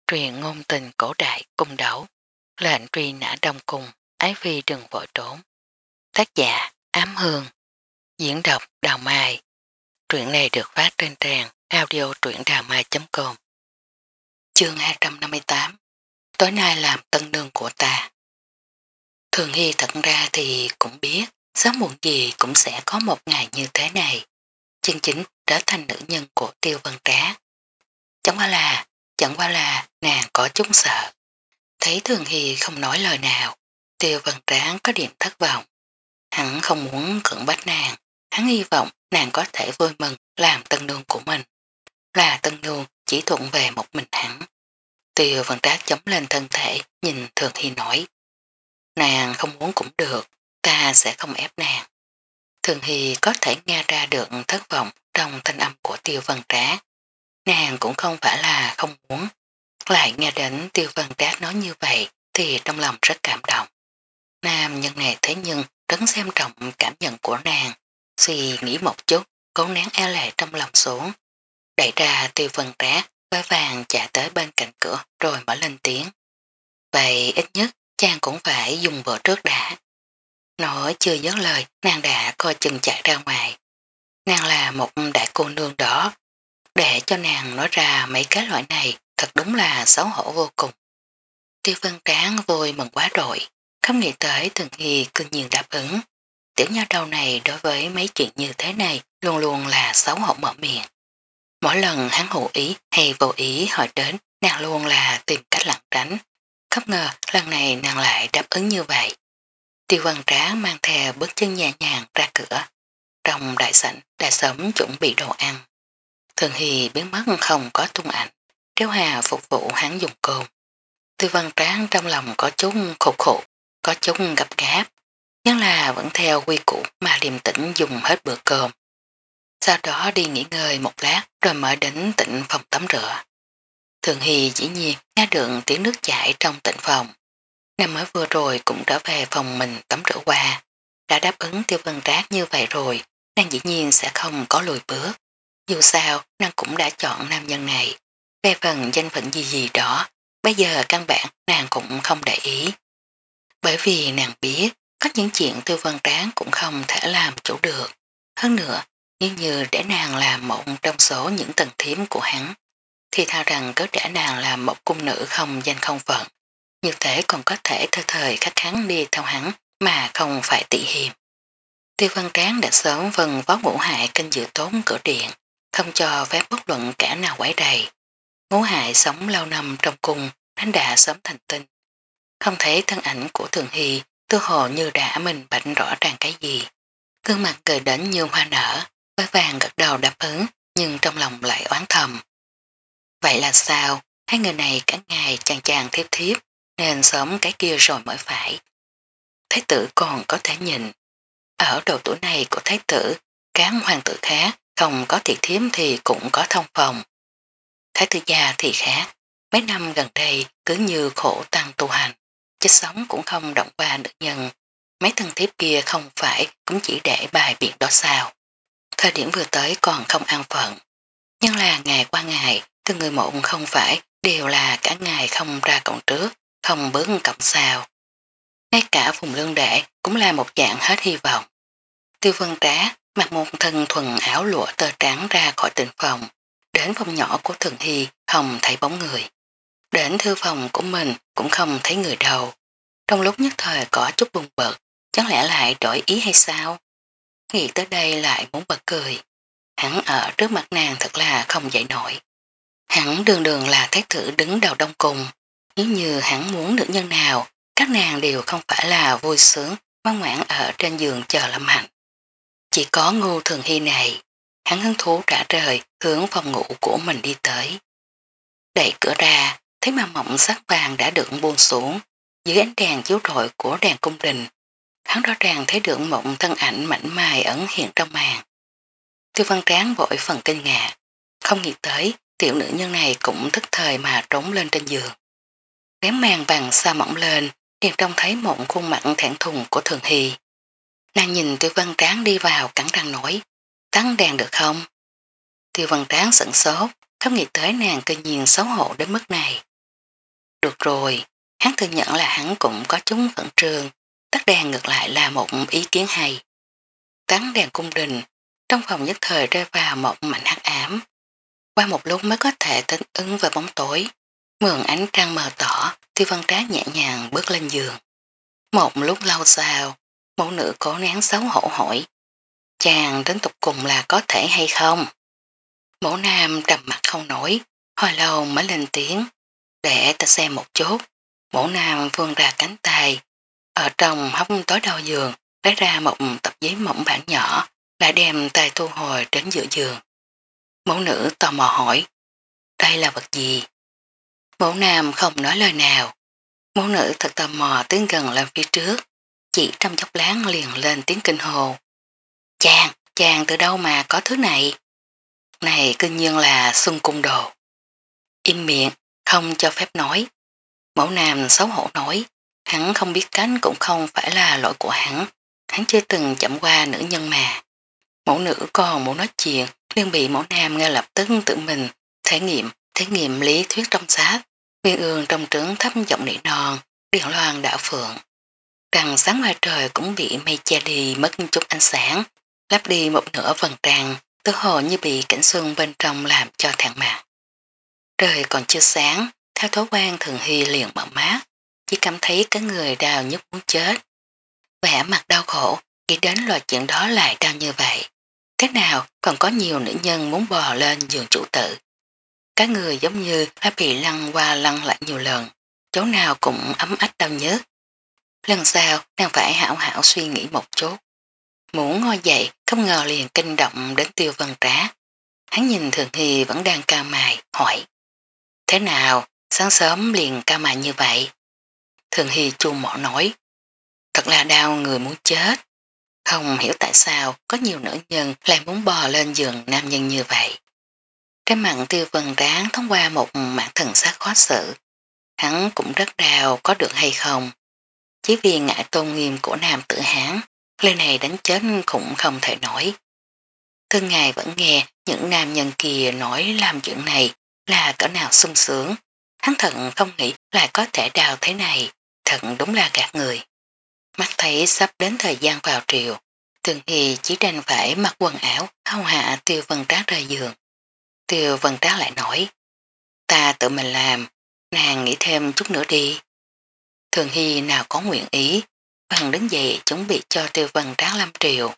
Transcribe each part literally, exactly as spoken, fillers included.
Truyền ngôn tình cổ đại cung đấu, lệnh truy nã đông cung, ái phi đừng vội trốn. Tác giả Ám Hương, diễn đọc Đào Mai. Truyện này được phát trên trang audio truyệnđàmai chấm com. Chương hai trăm năm mươi tám. Tối nay làm tân nương của ta. Thường Hy thật ra thì cũng biết sớm muộn gì cũng sẽ có một ngày như thế này, chân chính trở thành nữ nhân của Tiêu Vân Trá. Chẳng qua là, chẳng qua là nàng có chút sợ. Thấy Thường Hy không nói lời nào, Tiêu Vân Tráng có điểm thất vọng. Hắn không muốn cưỡng bách nàng, hắn hy vọng nàng có thể vui mừng làm tân nương của mình. Là tân nương chỉ thuận về một mình hắn. Tiêu Vân Tráng chống lên thân thể, nhìn Thường Hy nói. Nàng không muốn cũng được, ta sẽ không ép nàng. Thường Hy có thể nghe ra được thất vọng trong thanh âm của Tiêu Vân Tráng. Nàng cũng không phải là không muốn. Lại nghe đến Tiêu Vân Trác nói như vậy thì trong lòng rất cảm động. Nam nhân này thế nhưng rất xem trọng cảm nhận của nàng, suy nghĩ một chút, cố nén e lệ trong lòng xuống. Đẩy ra Tiêu Vân Trác, vai vàng chạy tới bên cạnh cửa rồi mở lên tiếng. Vậy ít nhất chàng cũng phải dùng vợ trước đã. Nói chưa dứt lời, nàng đã coi chừng chạy ra ngoài. Nàng là một đại cô nương đó, để cho nàng nói ra mấy cái loại này thật đúng là xấu hổ vô cùng. Tiêu Vân Tráng vui mừng quá rồi, không nghĩ tới Thường Hy cư nhiên đáp ứng. Tiểu nha đầu này đối với mấy chuyện như thế này luôn luôn là xấu hổ mở miệng. Mỗi lần hắn hữu ý hay vô ý hỏi đến, nàng luôn là tìm cách lặng tránh. Không ngờ lần này nàng lại đáp ứng như vậy. Tiêu Vân Tráng mang theo bước chân nhẹ nhàng ra cửa. Trong đại sảnh đã sớm chuẩn bị đồ ăn. Thường Hy biến mất không có tung ảnh, Kéo Hà phục vụ hắn dùng cơm. Tư Văn Tráng trong lòng có chút khổ khổ, có chút gấp gáp, nhưng là vẫn theo quy củ mà điềm tĩnh dùng hết bữa cơm. Sau đó đi nghỉ ngơi một lát rồi mở đến tịnh phòng tắm rửa. Thường Hy dĩ nhiên nghe được tiếng nước chảy trong tịnh phòng. Nàng mới vừa rồi cũng trở về phòng mình tắm rửa qua. Đã đáp ứng Tiêu Vân Trác như vậy rồi, nàng dĩ nhiên sẽ không có lùi bước. Dù sao, nàng cũng đã chọn nam nhân này. Về phần danh phận gì gì đó, bây giờ căn bản nàng cũng không để ý. Bởi vì nàng biết, có những chuyện Tiêu Vân Tráng cũng không thể làm chủ được. Hơn nữa, nếu như để nàng làm một trong số những tầng thiếm của hắn, thì thao rằng cứ để nàng làm một cung nữ không danh không phận. Như thế còn có thể thời thời khắc kháng đi theo hắn mà không phải tị hiềm. Tiêu Văn Tráng đã sớm vần vó ngũ hại canh giữ tốn cửa điện, không cho phép bất luận cả nào quấy đầy. Ngũ hại sống lâu năm trong cung, hắn đã sớm thành tinh. Không thấy thân ảnh của Thường Hy, tư hồ như đã mình bệnh rõ ràng cái gì. Gương mặt cười đến như hoa nở, với vàng gật đầu đáp ứng, nhưng trong lòng lại oán thầm. Vậy là sao? Hai người này cả ngày chàng chàng thiếp thiếp, nên sớm cái kia rồi mới phải. Thái tử còn có thể nhìn. Ở độ tuổi này của thái tử, các hoàng tử khác không có thị thiếm thì cũng có thông phòng. Thái tử gia thì khác, mấy năm gần đây cứ như khổ tăng tu hành, chết sống cũng không động qua nữ nhân. Mấy thân thiếp kia không phải cũng chỉ để bài biện đó sao. Thời điểm vừa tới còn không an phận. Nhưng là ngày qua ngày, từng người một không phải đều là cả ngày không ra cổng trước, không bước cổng sao. Ngay cả vùng lương đệ cũng là một dạng hết hy vọng. Tiêu Vân Trá mặc một thân thuần áo lụa tơ trắng ra khỏi tịnh phòng, đến phòng nhỏ của Thường Hy không thấy bóng người. Đến thư phòng của mình cũng không thấy người đâu. Trong lúc nhất thời có chút buồn bực, chẳng lẽ lại đổi ý hay sao? Nghĩ tới đây lại muốn bật cười. Hắn ở trước mặt nàng thật là không dậy nổi. Hắn đường đường là thái tử đứng đầu đông cung. Nếu như hắn muốn nữ nhân nào, các nàng đều không phải là vui sướng, ngoan ngoãn ở trên giường chờ lâm hạnh. Chỉ có Ngô Thường Hy này, hắn hứng thú trả trời hướng phòng ngủ của mình đi tới. Đẩy cửa ra, thấy mà mộng sắc vàng đã được buông xuống, dưới ánh đèn chiếu rọi của đèn cung đình. Hắn rõ ràng thấy được một thân ảnh mảnh mai ẩn hiện trong màn. Tiêu Văn Tráng vội phần kinh ngạc, không nghĩ tới tiểu nữ nhân này cũng thức thời mà trốn lên trên giường. Vén màn vàng xa mỏng lên, liền trông thấy một khuôn mặt thẹn thùng của Thường Hy. Nàng nhìn Tiêu Văn Tráng đi vào cắn răng nói, tắt đèn được không? Tiêu Văn Tráng sửng sốt, không nghĩ tới nàng cơ nhiên xấu hổ đến mức này. Được rồi, hắn thừa nhận là hắn cũng có chúng khẩn trương, tắt đèn ngược lại là một ý kiến hay. Tắt đèn cung đình, trong phòng nhất thời rơi vào một mảnh hắc ám. Qua một lúc mới có thể tính ứng vào bóng tối, mượn ánh trăng mờ tỏ, Tiêu Văn Trác nhẹ nhàng bước lên giường. Một lúc lâu sau, mẫu nữ cố nén xấu hổ hỏi, chàng đến tục cùng là có thể hay không? Mẫu nam trầm mặt không nổi, hồi lâu mới lên tiếng, để ta xem một chút. Mẫu nam vươn ra cánh tay, ở trong hốc tối đầu giường, lấy ra một tập giấy mỏng bản nhỏ, lại đem tay thu hồi đến giữa giường. Mẫu nữ tò mò hỏi, đây là vật gì? Mẫu nam không nói lời nào. Mẫu nữ thật tò mò tiến gần lên phía trước, chỉ trong chốc lát liền lên tiếng kinh hồ. Chàng, chàng từ đâu mà có thứ này? Này cư nhiên là xuân cung đồ. Im miệng, không cho phép nói. Mẫu nam xấu hổ nói, hắn không biết cánh cũng không phải là lỗi của hắn, hắn chưa từng chậm qua nữ nhân mà. Mẫu nữ còn muốn nói chuyện, liền bị mẫu nam ngay lập tức tự mình thể nghiệm, thể nghiệm lý thuyết trong sách. Viên ương trong trứng thấp giọng nỉ non, điện loan đảo phượng. Trăng sáng ngoài trời cũng bị mây che đi mất chút ánh sáng, lắp đi một nửa phần trăng, tứ hồ như bị cảnh xuân bên trong làm cho thẹn mặt. Trời còn chưa sáng, theo thói quen Thường Hy liền mở mát, chỉ cảm thấy cái người đau nhức muốn chết. Vẻ mặt đau khổ, nghĩ đến loại chuyện đó lại đau như vậy. Thế nào còn có nhiều nữ nhân muốn bò lên giường chủ tử. Các người giống như đã bị lăn qua lăn lại nhiều lần, chỗ nào cũng ấm ách đau nhức. Lần sau nàng phải hảo hảo suy nghĩ một chút. Muốn ngồi dậy không ngờ liền kinh động đến Tiêu Vân Trác. Hắn nhìn Thường Hy vẫn đang cao mày, hỏi. Thế nào, sáng sớm liền cao mày như vậy? Thường Hy chu mỏ nói. Thật là đau người muốn chết. Không hiểu tại sao có nhiều nữ nhân lại muốn bò lên giường nam nhân như vậy. Cái mặn Tiêu Vân Trác thông qua một mạng thần sát khó xử. Hắn cũng rất đau có được hay không. Chỉ vì ngại tôn nghiêm của nam tử Hán, lời này đánh chết cũng không thể nổi. Thương ngài vẫn nghe những nam nhân kia nói làm chuyện này là cỡ nào sung sướng. Hắn thận không nghĩ lại có thể đào thế này, thận đúng là gạt người. Mắt thấy sắp đến thời gian vào triều, Thường Hy chỉ đành phải mặc quần áo hâu hạ Tiêu Vân Trác rời giường. Tiêu Vân Trác lại nói, ta tự mình làm, nàng nghĩ thêm chút nữa đi. Thường Hy nào có nguyện ý, bằng đứng dậy chuẩn bị cho Tiêu Vân Trác lâm triều.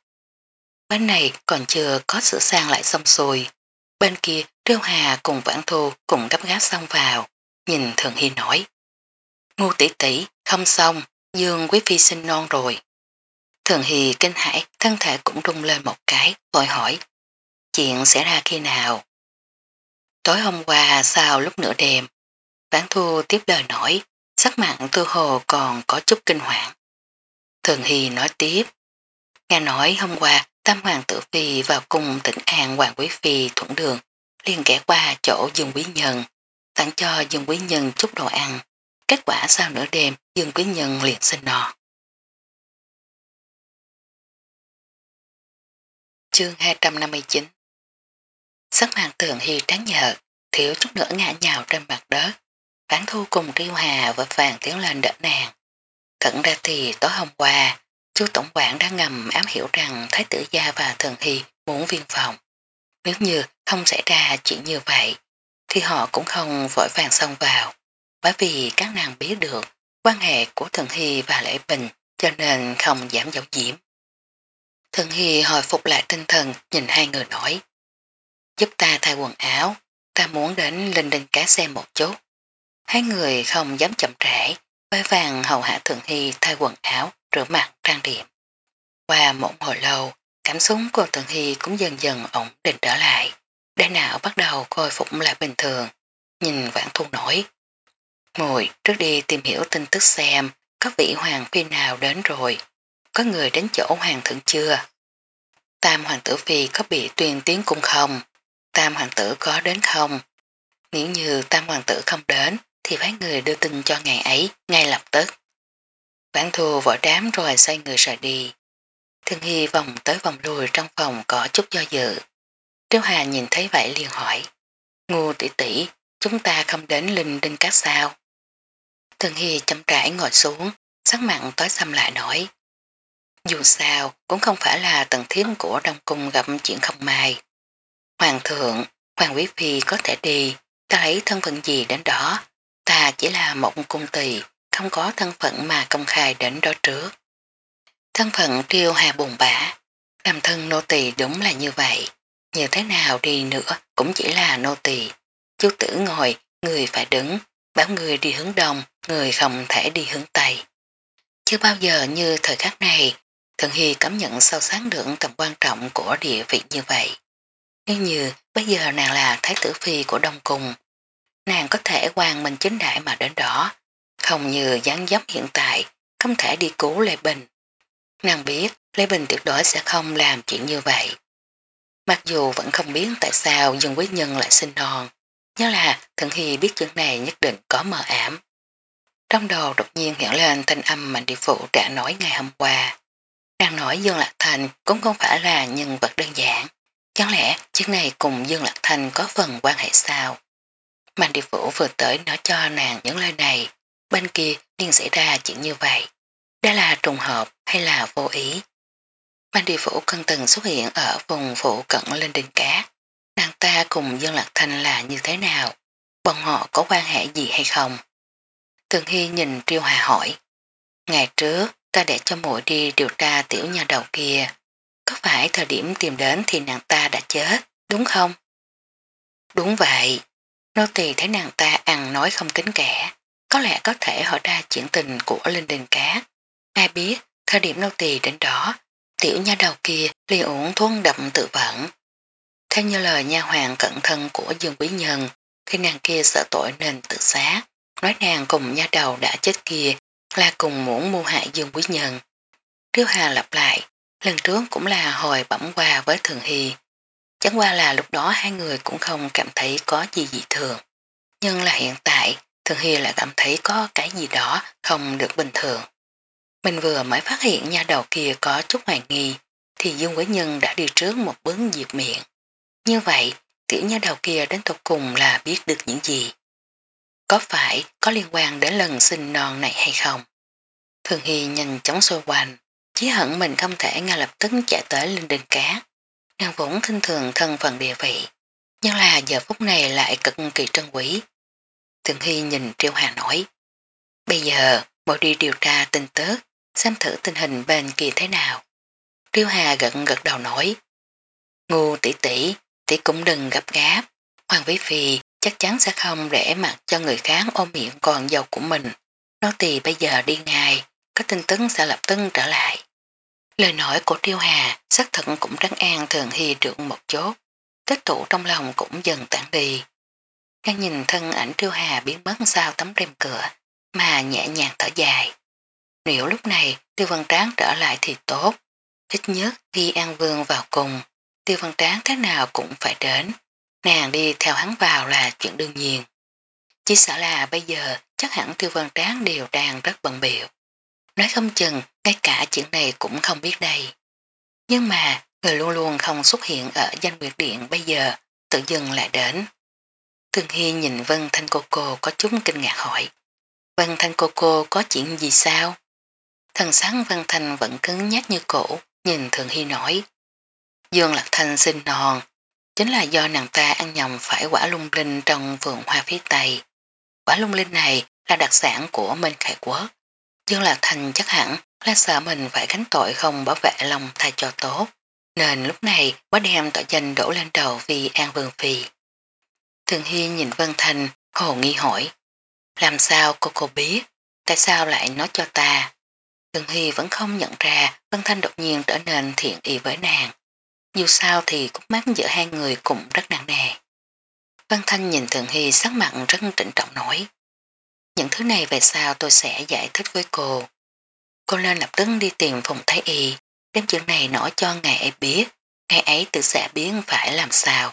Bên này còn chưa có sửa sang lại xong xuôi. Bên kia Triêu Hà cùng Vãn Thu cùng gấp gáp xong vào, nhìn Thường Hy nói. Ngu tỷ tỷ, không xong, Dương Quý Phi sinh non rồi. Thường Hy kinh hãi, thân thể cũng rung lên một cái, vội hỏi. Chuyện xảy ra khi nào? Tối hôm qua sau lúc nửa đêm, Vãn Thu tiếp lời nói, sắc mặn tư hồ còn có chút kinh hoàng. Thường Hy nói tiếp, nghe nói hôm qua Tam Hoàng tử Phi vào cung tỉnh An Hoàng Quý Phi thuận đường, liền ghé qua chỗ Dương Quý Nhân, tặng cho Dương Quý Nhân chút đồ ăn. Kết quả sau nửa đêm Dương Quý Nhân liền sinh non. Chương hai trăm năm mươi chín. Sắc mặt Thường Hy trắng nhợt, thiếu chút nữa ngã nhào trên mặt đất. Vãn Thu cùng Triêu Hà vội vàng tiến lên đỡ nàng. Thật ra thì tối hôm qua, chú tổng quản đã ngầm ám hiểu rằng Thái tử gia và Thường Hy muốn viên phòng. Nếu như không xảy ra chuyện như vậy, thì họ cũng không vội vàng xông vào, bởi vì các nàng biết được quan hệ của Thường Hy và Lễ Bình, cho nên không dám giấu diễm. Thường Hy hồi phục lại tinh thần, nhìn hai người nói, giúp ta thay quần áo, ta muốn đến Linh Đinh Cá xem một chút. Hai người không dám chậm trễ, vội vàng hầu hạ Thường Hy thay quần áo, rửa mặt, trang điểm. Qua một hồi lâu, cảm xúc của Thường Hy cũng dần dần ổn định trở lại. Đại não bắt đầu khôi phục lại bình thường, nhìn Vãn Thu nổi. Mùi trước đi tìm hiểu tin tức xem có vị hoàng phi nào đến rồi, có người đến chỗ hoàng thượng chưa. Tam hoàng tử phi có bị tuyên tiến cung không, tam hoàng tử có đến không. Nếu như tam hoàng tử không đến thì phải người đưa tin cho ngày ấy ngay lập tức. Vãn Thu vội đám rồi xoay người rời đi. Thường Hy vòng tới vòng lui trong phòng có chút do dự. Triêu Hà nhìn thấy vậy liền hỏi, Ngu tỷ tỷ, chúng ta không đến Linh Đinh Các sao? Thường Hy chậm rãi ngồi xuống, sắc mặn tối xăm lại nổi. Dù sao cũng không phải là tầng thiếp của Đông Cung gặp chuyện không may. Hoàng thượng, Hoàng quý phi có thể đi, ta lấy thân phận gì đến đó, ta chỉ là một cung tỳ, không có thân phận mà công khai đến đó trước. Thân phận Triêu Hà buồn bã, làm thân nô tỳ đúng là như vậy, như thế nào đi nữa cũng chỉ là nô tỳ. Chú tử ngồi, người phải đứng, bảo người đi hướng đông, người không thể đi hướng tây. Chưa bao giờ như thời khắc này, Thường Hy cảm nhận sâu sắc được tầm quan trọng của địa vị như vậy. Nếu như bây giờ nàng là thái tử phi của Đông Cung, nàng có thể quang minh chính đại mà đến đó, không như dáng dấp hiện tại, không thể đi cứu Lê Bình. Nàng biết Lê Bình tuyệt đối sẽ không làm chuyện như vậy. Mặc dù vẫn không biết tại sao Dương Quý Nhân lại sinh non, nhớ là Thường Hy biết chuyện này nhất định có mờ ảm. Trong đầu đột nhiên hiện lên thanh âm Mạnh Địa Phụ đã nói ngày hôm qua. Nàng nói Dương Lạc Thành cũng không phải là nhân vật đơn giản. Chẳng lẽ chuyện này cùng Dương Lạc Thành có phần quan hệ sao? Mạnh Địa Phụ vừa tới nói cho nàng những lời này, bên kia liền xảy ra chuyện như vậy. Đó là trùng hợp hay là vô ý? Mạnh Địa Phụ cân từng xuất hiện ở vùng phụ cận lên đỉnh cát. Nàng ta cùng Dương Lạc Thành là như thế nào? Bọn họ có quan hệ gì hay không? Thường Hy nhìn Triêu Hà hỏi. Ngày trước ta để cho muội đi điều tra tiểu nhà đầu kia. Có phải thời điểm tìm đến thì nàng ta đã chết, đúng không? Đúng vậy. Nô tỳ thấy nàng ta ăn nói không kính kẻ. Có lẽ có thể hỏi ra chuyện tình của Linh Đình Cát. Ai biết, thời điểm nô tỳ đến đó, tiểu nha đầu kia liền uống thuốc đậm tự vẫn. Theo như lời nha hoàng cận thân của Dương Quý Nhân, khi nàng kia sợ tội nên tự sát, nói nàng cùng nha đầu đã chết kia là cùng muốn mưu hại Dương Quý Nhân. Triêu Hà lặp lại, lần trước cũng là hồi bẩm qua với Thường Hy. Chẳng qua là lúc đó hai người cũng không cảm thấy có gì dị thường. Nhưng là hiện tại, Thường Hy lại cảm thấy có cái gì đó không được bình thường. Mình vừa mới phát hiện nha đầu kia có chút hoài nghi, thì Dương Quý Nhân đã đi trước một bước diệt miệng. Như vậy, tiểu nha đầu kia đến tục cùng là biết được những gì. Có phải có liên quan đến lần sinh non này hay không? Thường Hy nhanh chóng xoay quanh, chí hận mình không thể ngay lập tức chạy tới Linh Đình Cát. Nàng vốn khinh thường thân phận địa vị, nhưng là giờ phút này lại cực kỳ trân quý. Thường Hy nhìn Triêu Hà nói, bây giờ mỗi đi điều tra tin tức, xem thử tình hình bên kia thế nào. Triêu Hà gật gật đầu nói, ngu tỷ tỷ, tỷ cũng đừng gấp gáp, Hoàng Vĩ Phi chắc chắn sẽ không để mặc cho người khác ôm miệng con dâu của mình. Nó thì bây giờ đi ngay, có tin tức sẽ lập tức trở lại. Lời nói của Triêu Hà xác thật cũng trấn an Thường Hy được một chốt, tích tụ trong lòng cũng dần tản đi. Đang nhìn thân ảnh Triêu Hà biến mất sau tấm rèm cửa, mà nhẹ nhàng thở dài. Nếu lúc này Tiêu Văn Tráng trở lại thì tốt, ít nhất khi An Vương vào cùng, Tiêu Văn Tráng thế nào cũng phải đến, nàng đi theo hắn vào là chuyện đương nhiên. Chỉ sợ là bây giờ chắc hẳn Tiêu Văn Tráng đều đang rất bận biểu. Nói không chừng ngay cả chuyện này cũng không biết đây. Nhưng mà người luôn luôn không xuất hiện ở danh nguyệt điện bây giờ tự dưng lại đến. Thường Hy nhìn Vân Thanh cô cô có chút kinh ngạc hỏi. Vân Thanh cô cô có chuyện gì sao? Thần sáng Vân Thanh vẫn cứng nhắc như cổ, nhìn Thường Hy nói. Dương Lạc Thanh sinh non, chính là do nàng ta ăn nhầm phải quả lung linh trong vườn hoa phía Tây. Quả lung linh này là đặc sản của Minh Khải Quốc. Dương Lạc Thành chắc hẳn là sợ mình phải gánh tội không bảo vệ lòng thai cho tốt, nên lúc này mới đem tội danh đổ lên đầu vì An Vương Phi. Thường Hy nhìn Vân Thành, hồ nghi hỏi, làm sao cô cô biết, tại sao lại nói cho ta? Thường Hy vẫn không nhận ra Vân Thanh đột nhiên trở nên thiện ý với nàng. Dù sao thì cúc mắt giữa hai người cũng rất nặng nề. Vân Thanh nhìn Thường Hy sắc mặt rất trịnh trọng nói, những thứ này về sau tôi sẽ giải thích với cô. Cô nên lập tức đi tìm Phùng Thái Y, đem chuyện này nói cho ngài ấy biết, ngài ấy tự sẽ biết phải làm sao.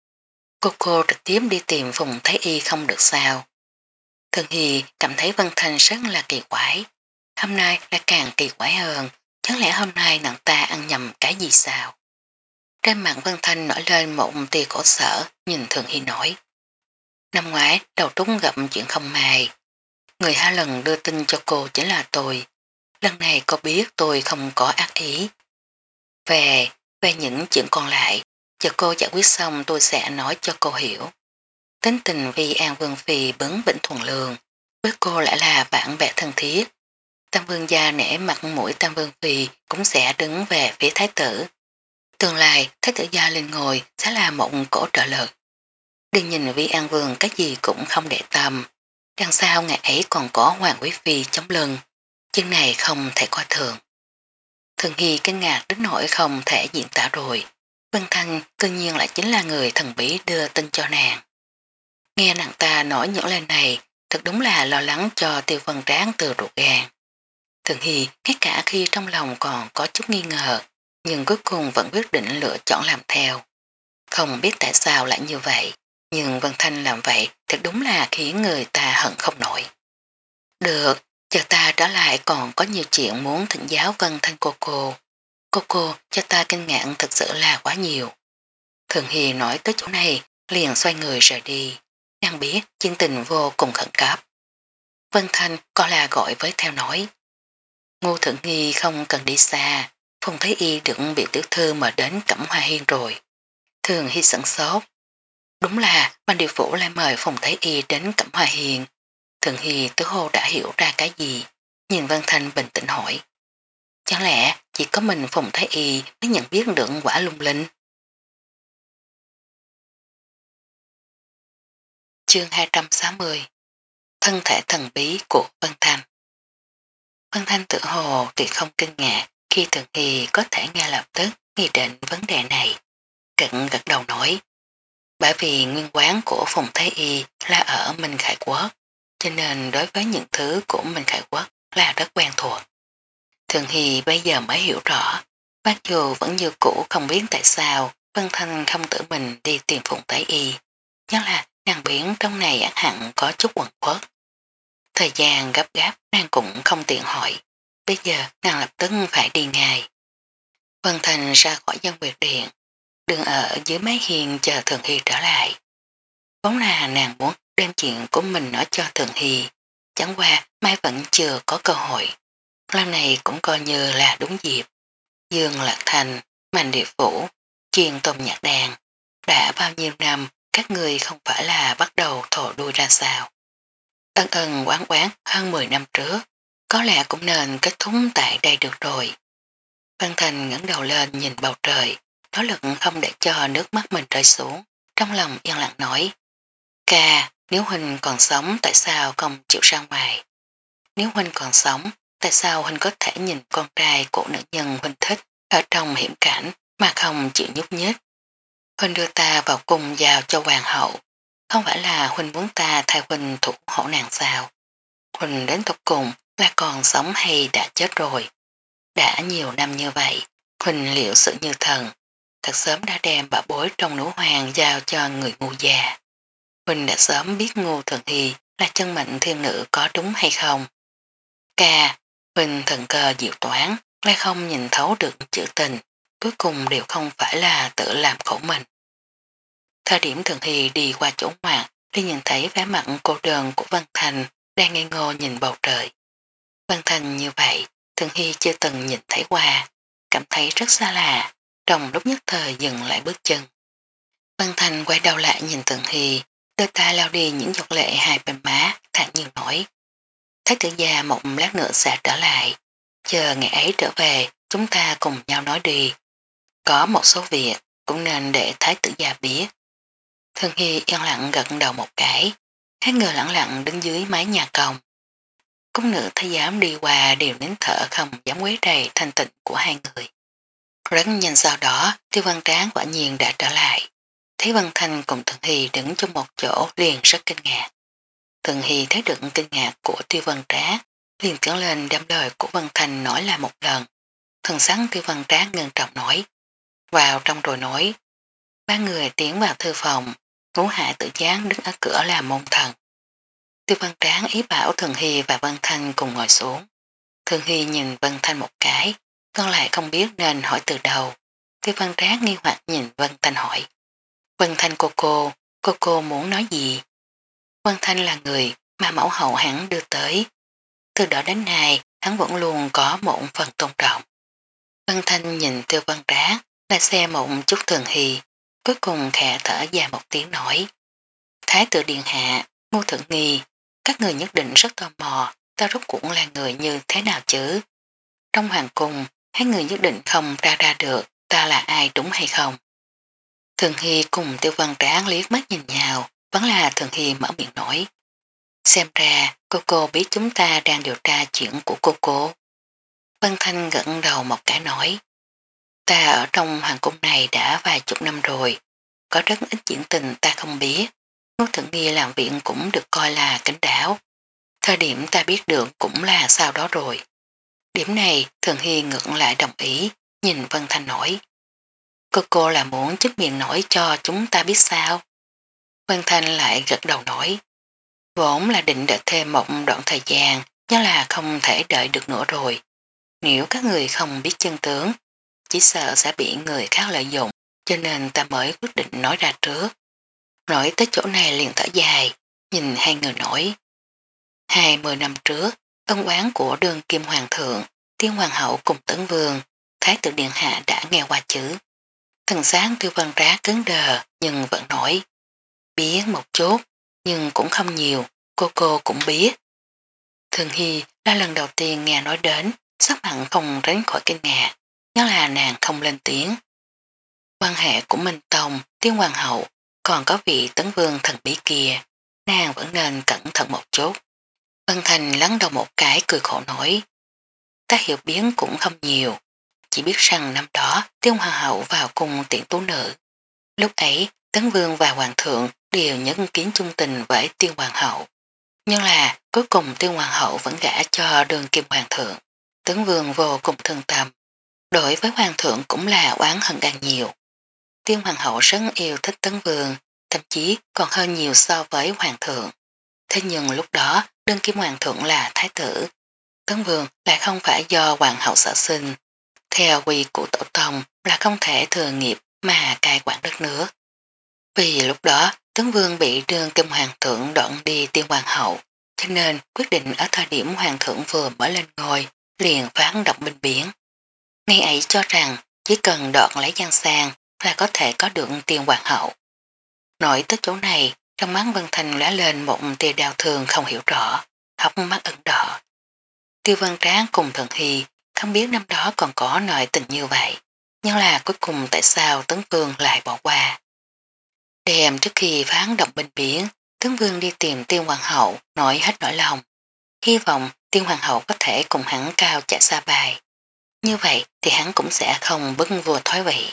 Cô cô trực tiếp đi tìm Phùng Thái Y không được sao. Thường Hy cảm thấy Vân Thanh rất là kỳ quái, hôm nay lại càng kỳ quái hơn, chẳng lẽ hôm nay nàng ta ăn nhầm cái gì sao? Trên mặt Vân Thanh nổi lên một tia khổ sở, nhìn Thường Hy nói. Năm ngoái đầu trúng gặp chuyện không may, Người hai lần đưa tin cho cô chính là tôi. Lần này cô biết tôi không có ác ý. Về, về những chuyện còn lại, chờ cô giải quyết xong tôi sẽ nói cho cô hiểu. Tính tình vì An Vương Phi bấn Vĩnh Thuần Lương, với cô lại là bạn bè thân thiết. Tam Vương gia nể mặt mũi Tam Vương Phi cũng sẽ đứng về phía Thái tử. Tương lai, Thái tử gia lên ngồi sẽ là một cổ trợ lực. Đừng nhìn Vi An Vương cái gì cũng không để tâm. Đằng sau ngày ấy còn có Hoàng Quý Phi chống lưng. Chân này không thể coi thường. Thường Hy kinh ngạc đến nỗi không thể diễn tả rồi. Vân Thanh cư nhiên lại chính là người thần bí đưa tin cho nàng. Nghe nàng ta nói những lời này, thật đúng là lo lắng cho Tiêu Vân Tráng từ ruột gan. Thường Hy ngay cả khi trong lòng còn có chút nghi ngờ, nhưng cuối cùng vẫn quyết định lựa chọn làm theo. Không biết tại sao lại như vậy, nhưng Vân Thanh làm vậy thật đúng là khiến người ta hận không nổi. Được, chờ ta trở lại còn có nhiều chuyện muốn thỉnh giáo Vân Thanh cô cô. Cô cô cho ta kinh ngạc thật sự là quá nhiều. Thường Hy nói tới chỗ này, liền xoay người rời đi. Nàng biết chương tình vô cùng khẩn cấp. Vân Thanh có là gọi với theo nói. Ngô Thượng Nghi không cần đi xa, Phùng Thái Y được bị tiểu thư mà đến Cẩm Hoa Hiên rồi. Thường Hy sẵn sốt. Đúng là ban điều phủ lại mời Phùng Thái Y đến Cẩm Hoa Hiên. Thường Hy tứ hồ đã hiểu ra cái gì, nhìn Vân Thanh bình tĩnh hỏi. Chẳng lẽ chỉ có mình Phùng Thái Y mới nhận biết được quả lung linh? Chương hai trăm sáu mươi Thân thể thần bí của Vân Thanh. Vân Thanh tự hồ thì không kinh ngạc khi Thường Hy có thể ngay lập tức nghĩ đến vấn đề này. Cận gật đầu nói. Bởi vì nguyên quán của Phùng Thái Y là ở Minh Khải Quốc, cho nên đối với những thứ của Minh Khải Quốc là rất quen thuộc. Thường Hy bây giờ mới hiểu rõ, bác dù vẫn như cũ không biết tại sao Vân Thanh không tự mình đi tìm Phùng Thái Y. Nhớ là nàng biển trong này ác hẳn có chút quẩn quất. Thời gian gấp gáp nàng cũng không tiện hỏi. Bây giờ nàng lập tức phải đi ngay. Vân Thành ra khỏi dân biệt điện. Đừng ở dưới mái hiên chờ Thường Hy trở lại. Vốn là nàng muốn đem chuyện của mình nói cho Thường Hy. Chẳng qua mai vẫn chưa có cơ hội. Lần này cũng coi như là đúng dịp. Dương Lạc Thành, Mạnh Địa Phủ, Chuyên Tôm Nhạc Đàn. Đã bao nhiêu năm các người không phải là bắt đầu thổ đuôi ra sao. Ân ân quán quán hơn mười năm trước, có lẽ cũng nên kết thúc tại đây được rồi. Văn Thành ngẩng đầu lên nhìn bầu trời, nỗ lực không để cho nước mắt mình rơi xuống, trong lòng yên lặng nói. Ca, nếu Huynh còn sống tại sao không chịu ra ngoài? Nếu Huynh còn sống, tại sao Huynh có thể nhìn con trai của nữ nhân Huynh thích ở trong hiểm cảnh mà không chịu nhúc nhích? Huynh đưa ta vào cung giao cho hoàng hậu, không phải là Huynh muốn ta thay Huynh thủ hộ nàng sao? Huynh đến tục cùng là còn sống hay đã chết rồi? Đã nhiều năm như vậy, Huynh liệu sự như thần, thật sớm đã đem bà bối trong nữ hoàng giao cho người ngu già. Huynh đã sớm biết Ngô Thường Hy là chân mệnh thiên nữ có đúng hay không? Ca, Huynh thần cơ diệu toán, lại không nhìn thấu được chữ tình, cuối cùng đều không phải là tự làm khổ mình. Thời điểm Thường Hy đi qua chỗ ngoặt, đi nhìn thấy vẻ mặt cô đơn của Văn Thành đang ngây ngô nhìn bầu trời. Văn Thành như vậy, Thường Hy chưa từng nhìn thấy qua, cảm thấy rất xa lạ, trong lúc nhất thời dừng lại bước chân. Văn Thành quay đầu lại nhìn Thường Hy, đưa tay lao đi những giọt lệ hai bên má, thản nhiên nói. Thái tử già một lát nữa sẽ trở lại, chờ ngày ấy trở về, chúng ta cùng nhau nói đi. Có một số việc cũng nên để thái tử già biết. Thường Hy yên lặng gật đầu một cái, hai người lặng lặng đứng dưới mái nhà còng. Cung nữ thái giám đi qua đều nín thở không dám quấy rầy thanh tịnh của hai người. Rất nhanh sau đó, Tiêu Văn Tráng quả nhiên đã trở lại. Thấy Văn Thanh cùng Thường Hy đứng trong một chỗ liền rất kinh ngạc. Thường Hy thấy được kinh ngạc của Tiêu Văn Tráng, liền tiến lên đem lời của Văn Thanh nói lại một lần. Thần sắn Tiêu Văn Tráng ngân trọng nói. Vào trong rồi nói. Ba người tiến vào thư phòng, Ngũ Hạ tự gián đứng ở cửa làm môn thần. Tiêu Văn Tráng ý bảo Thường Hy và Văn Thanh cùng ngồi xuống. Thường Hy nhìn Văn Thanh một cái, còn lại không biết nên hỏi từ đầu. Tiêu Văn Tráng nghi hoặc nhìn Văn Thanh hỏi. Văn Thanh cô cô, cô cô muốn nói gì? Văn Thanh là người mà mẫu hậu hắn đưa tới. Từ đó đến nay, hắn vẫn luôn có một phần tôn trọng. Vân Thanh nhìn Tiêu Văn Trác, lại xem một chút Thường Hy, cuối cùng khẽ thở dài một tiếng nói. Thái tử điện hạ, Ngô Thượng Nghi, các người nhất định rất tò mò, ta rốt cuộc là người như thế nào chứ? Trong hoàng cung, hai người nhất định không ra ra được ta là ai đúng hay không? Thường Hy cùng Tiêu Văn Trác liếc mắt nhìn nhau, vẫn là Thường Hy mở miệng nói. Xem ra cô cô biết chúng ta đang điều tra chuyện của cô cô. Vân Thanh gật đầu một cái nói. Ta ở trong hoàng cung này đã vài chục năm rồi, có rất ít chuyện tình ta không biết. Ngô Thượng Nghi làm viện cũng được coi là kính đáo. Thời điểm ta biết được cũng là sau đó rồi. Điểm này Thường Hy ngược lại đồng ý, nhìn Vân Thanh nói. Cô cô là muốn chức miệng nổi cho chúng ta biết sao? Vân Thanh lại gật đầu nói. Vốn là định đợi thêm một đoạn thời gian, nhưng là không thể đợi được nữa rồi. Nếu các người không biết chân tướng, chỉ sợ sẽ bị người khác lợi dụng, cho nên ta mới quyết định nói ra trước. Nói tới chỗ này liền thở dài, nhìn hai người nói. Hai mươi năm trước, ân oán của đường kim hoàng thượng, tiên hoàng hậu cùng tấn vương, thái tử điện hạ đã nghe qua chữ. Thần sáng Tiêu Văn Trác cứng đờ nhưng vẫn nói. Biết một chút, nhưng cũng không nhiều, cô cô cũng biết. Thường Hy là lần đầu tiên nghe nói đến, sắc mặn không tránh khỏi kinh ngạc, nhớ là nàng không lên tiếng. Quan hệ của Minh Tông, Tiên Hoàng hậu, còn có vị tấn vương thần bí kia, nàng vẫn nên cẩn thận một chút. Vân Thành lắng đầu một cái cười khổ nổi. Ta hiểu biến cũng không nhiều, chỉ biết rằng năm đó Tiên Hoàng hậu vào cung tiện tú nữ. Lúc ấy, tấn vương và hoàng thượng đều nhấn kiến chung tình với Tiên Hoàng hậu. Nhưng là cuối cùng Tiên Hoàng hậu vẫn gả cho đường kim hoàng thượng. Tấn vương vô cùng thương tâm. Đối với hoàng thượng cũng là oán hận càng nhiều. Tiên hoàng hậu rất yêu thích Tấn vương, thậm chí còn hơn nhiều so với hoàng thượng. Thế nhưng lúc đó đương kim hoàng thượng là thái tử. Tấn vương lại không phải do hoàng hậu sở sinh. Theo quy của tổ tông là không thể thừa nghiệp mà cai quản đất nước. Vì lúc đó Tấn vương bị đương kim hoàng thượng đoạn đi tiên hoàng hậu, cho nên quyết định ở thời điểm hoàng thượng vừa mới lên ngôi liền phán độc binh biển. Ngày ấy cho rằng chỉ cần đoạt lấy Giang Sang là có thể có được tiên hoàng hậu. Nói tới chỗ này, trong mắt Vân Thành lóe lên một tia đau thương không hiểu rõ, hốc mắt ửng đỏ. Tiêu Văn Tráng cùng Thần Hy không biết năm đó còn có nội tình như vậy, nhưng là cuối cùng tại sao Tấn Vương lại bỏ qua. Đêm trước khi phán độc bên biển, Tấn Vương đi tìm Tiên Hoàng hậu, nói hết nỗi lòng. Hy vọng Tiên Hoàng hậu có thể cùng hắn cao chạy xa bài. Như vậy thì hắn cũng sẽ không bưng vua thoái vị.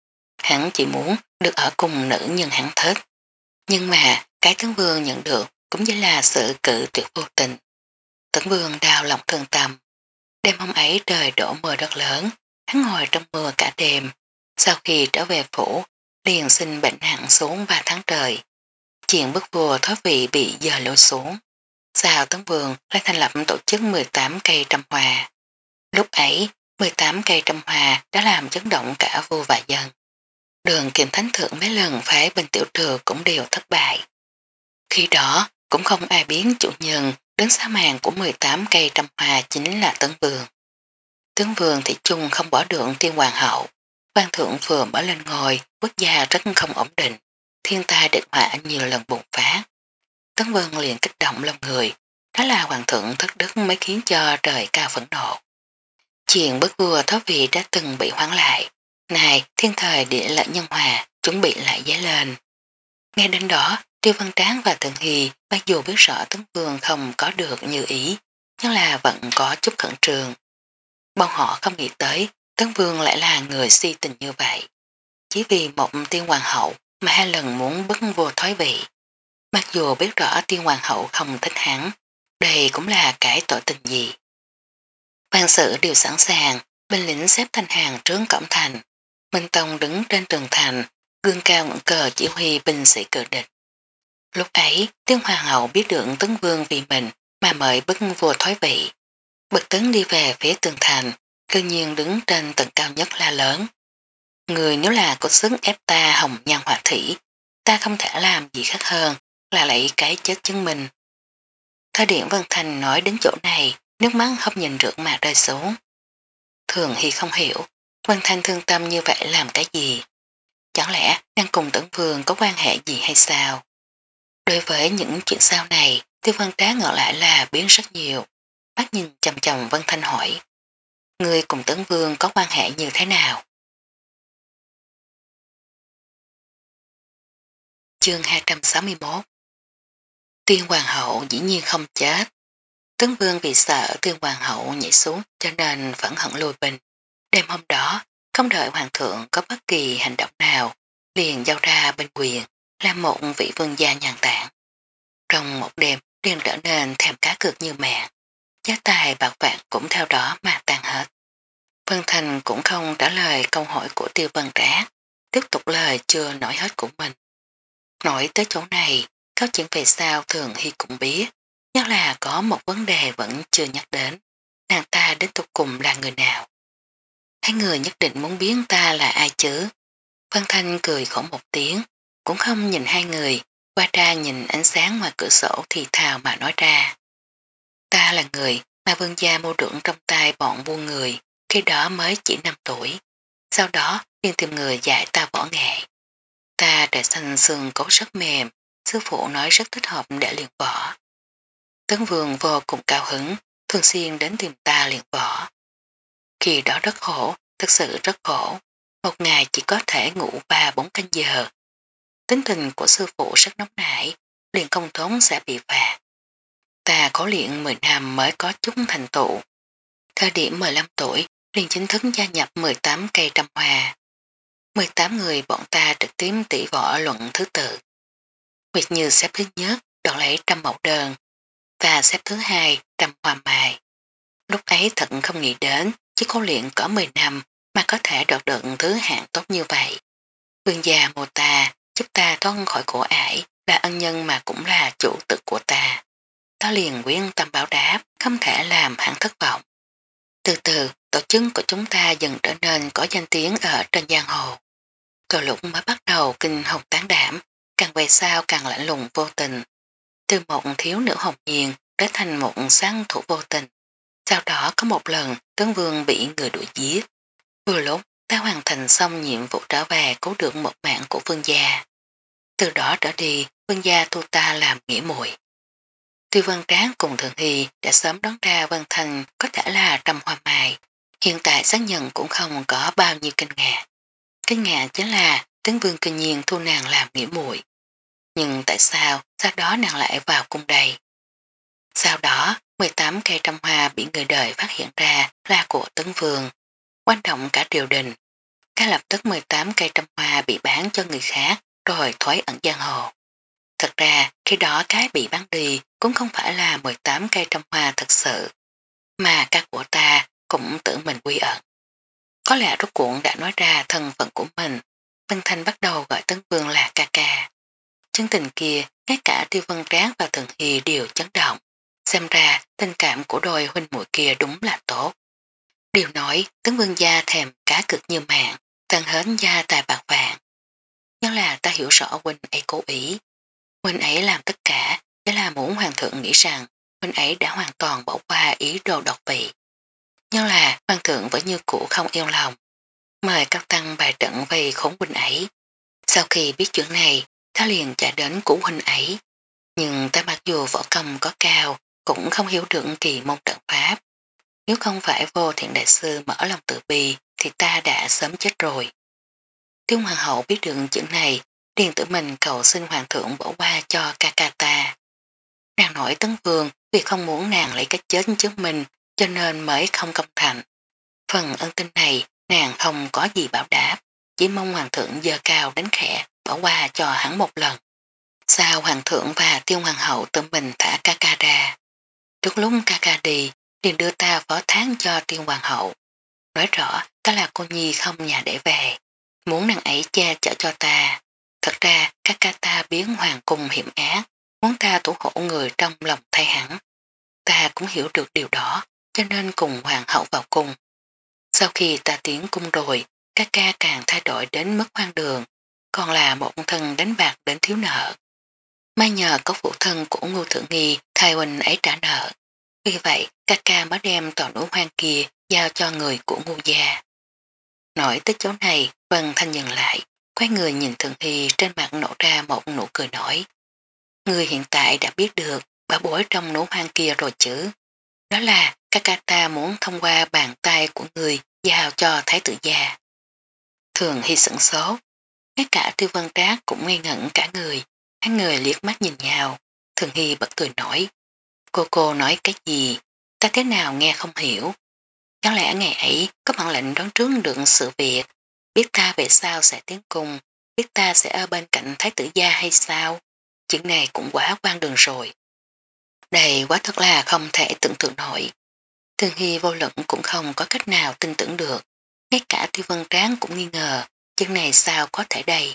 Hắn chỉ muốn được ở cùng nữ nhân hắn thích. Nhưng mà cái Tấn Vương nhận được cũng chỉ là sự cự tuyệt vô tình. Tấn Vương đau lòng thương tâm. Đêm hôm ấy trời đổ mưa rất lớn, hắn ngồi trong mưa cả đêm. Sau khi trở về phủ, liền sinh bệnh nặng xuống ba tháng trời. Chuyện bức vua thoái vị bị dời lôi xuống. Sau Tấn Vương lại thành lập tổ chức mười tám cây trăm hòa. Lúc ấy, mười tám cây trăm hòa đã làm chấn động cả vua và dân. Đường kiềm thánh thượng mấy lần phải bên tiểu trừ cũng đều thất bại. Khi đó, cũng không ai biến chủ nhân đến xa màn của mười tám cây trăm hòa chính là Tấn Vương. Tướng Vương thì chung không bỏ được tiên hoàng hậu. Quan thượng vừa mở lên ngôi, quốc gia rất không ổn định. Thiên tai địch họa nhiều lần bùng phát. Tấn Vương liền kích động lòng người. Đó là hoàng thượng thất đức mới khiến cho trời cao phẫn nộ. Chuyện bức vua thoát vị đã từng bị hoãn lại. Này, thiên thời địa lợi nhân hòa, chuẩn bị lại giấy lên. Ngay đến đó, Tiêu Văn Tráng và Thường Hy mặc dù biết rõ Tấn Vương không có được như ý, nhưng là vẫn có chút khẩn trương. Bọn họ không nghĩ tới Tấn Vương lại là người si tình như vậy. Chỉ vì một tiên hoàng hậu mà hai lần muốn bức vua thoái vị. Mặc dù biết rõ tiên hoàng hậu không thích hắn, đây cũng là cái tội tình gì. Quan sự đều sẵn sàng, binh lính xếp thành hàng trướng cổng thành. Minh Tông đứng trên tường thành, gương cao ngưỡng cờ chỉ huy binh sĩ cờ địch. Lúc ấy, tiên hoàng hậu biết được Tấn Vương vì mình mà mời bức vua thoái vị. Bực tấn đi về phía tường thành, cư nhiên đứng trên tầng cao nhất la lớn. Người nếu là có sức ép ta hồng nhan họa thủy, ta không thể làm gì khác hơn là lấy cái chết chứng minh. Thời điểm Vân Thành nói đến chỗ này, nước mắt không nhìn được mà rơi xuống. Thường Hy không hiểu, Vân Thanh thương tâm như vậy làm cái gì? Chẳng lẽ đang cùng Tấn Vương có quan hệ gì hay sao? Đối với những chuyện sau này, Tiêu Văn Trá ngược lại là biến rất nhiều. Bác nhìn chầm chầm Vân Thanh hỏi, người cùng Tấn Vương có quan hệ như thế nào? Chương hai trăm sáu mươi mốt. Tiên Hoàng hậu dĩ nhiên không chết. Tấn Vương vì sợ Tiên Hoàng hậu nhảy xuống cho nên phẫn hận lùi bình. Đêm hôm đó, không đợi Hoàng thượng có bất kỳ hành động nào, liền giao ra bên quyền, làm một vị vương gia nhàn tản. Trong một đêm, liền trở nên thèm cá cược như mẹ. Giá tài bạc vạn cũng theo đó mà tan hết. Vân Thành cũng không trả lời câu hỏi của Tiêu Vân Trá, tiếp tục lời chưa nói hết của mình. Nói tới chỗ này, các chuyện về sao thường Hy cũng biết, nhất là có một vấn đề vẫn chưa nhắc đến, nàng ta đến tục cùng là người nào. Hai người nhất định muốn biết ta là ai chứ. Vân Thanh cười khổ một tiếng, cũng không nhìn hai người, qua ra nhìn ánh sáng ngoài cửa sổ thì thào mà nói ra. Ta là người mà vương gia mua đựng trong tay bọn buôn người, khi đó mới chỉ năm tuổi. Sau đó liền tìm người dạy ta võ nghệ. Ta trời xanh xương cốt rất mềm, sư phụ nói rất thích hợp để luyện võ. Tấn Vương vô cùng cao hứng, thường xuyên đến tìm ta luyện võ. Khi đó rất khổ, thực sự rất khổ. Một ngày chỉ có thể ngủ ba bốn canh giờ. Tính tình của sư phụ rất nóng nảy, liền công tốn sẽ bị phạt. Ta có luyện mười năm mới có chút thành tựu. Thời điểm mười lăm tuổi, liền chính thức gia nhập mười tám cây trăm hoa. mười tám người bọn ta trực tiếp tỷ võ luận thứ tự. Nguyệt Như xếp thứ nhất, đoạt lấy trăm mẫu đơn. Ta xếp thứ hai, trăm hoa mai. Lúc ấy thật không nghĩ đến, chỉ có luyện có mười năm mà có thể đoạt được thứ hạng tốt như vậy. Vương gia mô ta, giúp ta thoát khỏi khổ ải, là ân nhân mà cũng là chủ tử của ta. Ta liền quyến tâm bảo đáp, không thể làm hắn thất vọng. Từ từ, tổ chức của chúng ta dần trở nên có danh tiếng ở trên giang hồ. Từ lúc mới bắt đầu kinh hồn tán đảm, càng về sau càng lạnh lùng vô tình. Từ một thiếu nữ hồng nhiên trở thành một sáng thủ vô tình. Sau đó có một lần tướng vương bị người đuổi giết. Vừa lúc ta hoàn thành xong nhiệm vụ trở về cứu được một mạng của vương gia. Từ đó trở đi, vương gia thu ta làm nghĩa muội. Tiêu Văn Tráng cùng Thường Hy đã sớm đoán ra Vân Thành có thể là trăm hoa mai. Hiện tại xác nhận cũng không có bao nhiêu kinh ngạc. Kinh ngạc chính là tướng vương kinh nhiên thu nàng làm nghĩa muội. Nhưng tại sao sau đó nàng lại vào cung đây? Sau đó, mười tám cây trăm hoa bị người đời phát hiện ra là của Tấn Vương. Quan trọng cả triều đình. Cái lập tức mười tám cây trăm hoa bị bán cho người khác rồi thoái ẩn giang hồ. Thật ra, khi đó cái bị bán đi cũng không phải là mười tám cây trăm hoa thật sự, mà ca của ta cũng tự mình quy ẩn. Có lẽ rốt cuộn đã nói ra thân phận của mình, Vân Thanh bắt đầu gọi Tấn Vương là ca ca. Chân tình kia, ngay cả Tiêu Vân Tráng và Thường Hy đều chấn động. Xem ra, tình cảm của đôi huynh muội kia đúng là tốt. Điều nói, Tấn Vương gia thèm cá cực như mạng, tăng hến gia tài bạc vạn. Nhưng là ta hiểu rõ huynh ấy cố ý. Huynh ấy làm tất cả, chỉ là muốn hoàng thượng nghĩ rằng huynh ấy đã hoàn toàn bỏ qua ý đồ độc vị. Nhưng là hoàng thượng vẫn như cũ không yêu lòng. Mời các tăng bài trận vây khốn huynh ấy. Sau khi biết chuyện này, ta liền chạy đến cứu huynh ấy. Nhưng ta mặc dù võ công có cao, cũng không hiểu được kỳ môn trận pháp. Nếu không phải vô thiện đại sư mở lòng tự bi, thì ta đã sớm chết rồi. Tiêu hoàng hậu biết được chuyện này, liền tự mình cầu xin hoàng thượng bỏ qua cho ca ca ta. Nàng nổi Tấn Vương vì không muốn nàng lấy cái chết trước mình, cho nên mới không công thành. Phần ân tình này nàng không có gì bảo đáp, chỉ mong hoàng thượng dơ cao đánh khẽ bỏ qua cho hắn một lần. Sao hoàng thượng và tiêu hoàng hậu tự mình thả ca ca ra. Trước lúc ca ca đi, liền đưa ta phó tháng cho tiêu hoàng hậu. Nói rõ ta là cô nhi không nhà để về, muốn nàng ấy che chở cho ta. Thật ra ca ca ta biến hoàng cung hiểm ác, muốn ta thủ hộ người trong lòng thay hắn. Ta cũng hiểu được điều đó, cho nên cùng hoàng hậu vào cung. Sau khi ta tiến cung rồi, ca ca càng thay đổi đến mức hoang đường, còn là một thân đánh bạc đến thiếu nợ. May nhờ có phụ thân của Ngô Thượng Nghi thay huynh ấy trả nợ. Vì vậy, ca ca mới đem toàn núi hoang kia giao cho người của Ngô gia. Nói tới chỗ này, Vân Thanh dừng lại, quay người nhìn Thượng Hy trên mặt nổ ra một nụ cười nổi. Người hiện tại đã biết được bảo bối trong núi hoang kia rồi chứ. Đó là ca ca ta muốn thông qua bàn tay của người giao cho Thái tử gia. Thường Hy sửng số. Ngay cả Tiêu Vân Trác cũng ngây ngẩn cả người. Hai người liếc mắt nhìn nhau. Thường Hy bật cười nổi. Cô cô nói cái gì? Ta thế nào nghe không hiểu. Chẳng lẽ ngày ấy có bản lệnh đoán trước được sự việc, biết ta về sao sẽ tiến cung, biết ta sẽ ở bên cạnh Thái tử gia hay sao? Chuyện này cũng quá quan đường rồi. Đây quá thật là không thể tưởng tượng nổi. Thường Hy vô luận cũng không có cách nào tin tưởng được. Ngay cả Tiêu Vân Tráng cũng nghi ngờ, chuyện này sao có thể đây.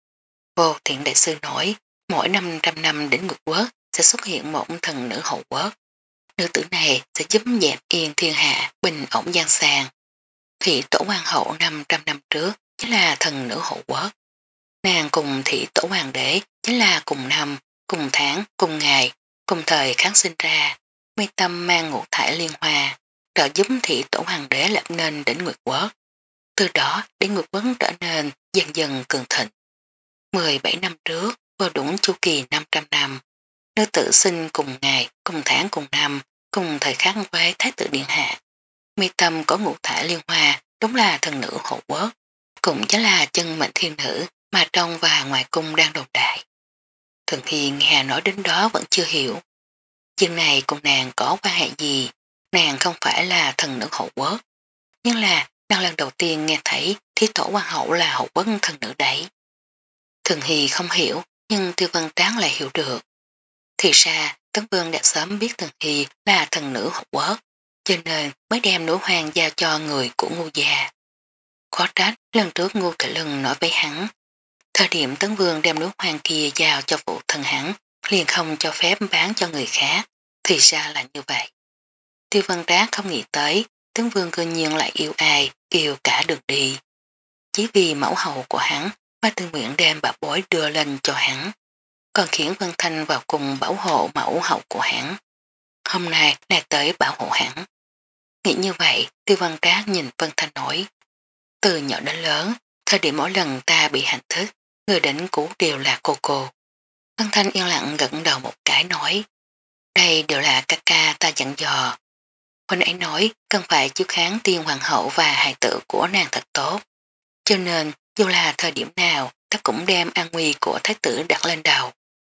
Vô Thiện Đại Sư nói, mỗi năm trăm năm đến Nguyệt Quốc sẽ xuất hiện một thần nữ hậu quốc. Nữ tử này sẽ giúp dẹp yên thiên hạ, bình ổn gian sàng. Thị tổ hoàng hậu năm trăm năm trước chính là thần nữ hậu quốc. Nàng cùng thị tổ hoàng đế chính là cùng năm, cùng tháng, cùng ngày, cùng thời kháng sinh ra. Mi tâm mang ngũ thải liên hoa, trợ giúp thị tổ hoàng đế lập nên đỉnh Nguyệt Quốc. Từ đó đỉnh Nguyệt Quốc trở nên dần dần cường thịnh. mười bảy năm trước, vào đúng chu kỳ năm trăm năm, nữ tử sinh cùng ngày, cùng tháng, cùng năm, cùng thời khắc với Thái tử Điện Hạ. Mi tâm có ngũ thải liên hoa, đúng là thần nữ hộ quốc, cũng chính là chân mệnh thiên nữ mà trong và ngoài cung đang đồn đại. Thường Hy nghe nói đến đó vẫn chưa hiểu. Chuyện này cùng nàng có quan hệ gì? Nàng không phải là thần nữ hộ quốc, nhưng là nàng lần đầu tiên nghe thấy thí tổ hoàng hậu là hậu quốc thần nữ đấy. Thường Hy không hiểu, nhưng Tiêu Vân Tráng lại hiểu được. Thì ra, Tấn Vương đã sớm biết Thường Hy là thần nữ hậu quốc, cho nên mới đem núi hoang giao cho người của Ngô gia. Khó trách lần trước Ngô Thị Lân nói với hắn, thời điểm Tấn Vương đem núi hoang kia giao cho phụ thân hắn, liền không cho phép bán cho người khác, thì ra là như vậy. Tiêu Văn Trác không nghĩ tới, Tấn Vương cư nhiên lại yêu ai, yêu cả đường đi. Chỉ vì mẫu hậu của hắn mà tự nguyện đem bảo bối đưa lên cho hắn, còn khiến Vân Thanh vào cùng bảo hộ mẫu hậu của hắn. Hôm nay lại tới bảo hộ hắn. Nghĩ như vậy, Tiêu Văn Trác nhìn Vân Thanh nói, từ nhỏ đến lớn, thời điểm mỗi lần ta bị hành thích, người đến cứu đều là cô cô. Vân Thanh yên lặng gật đầu một cái nói, đây đều là ca ca ta dặn dò. Huynh ấy nói cần phải chiếu kháng tiên hoàng hậu và hài tử của nàng thật tốt. Cho nên, dù là thời điểm nào, ta cũng đem an nguy của thái tử đặt lên đầu.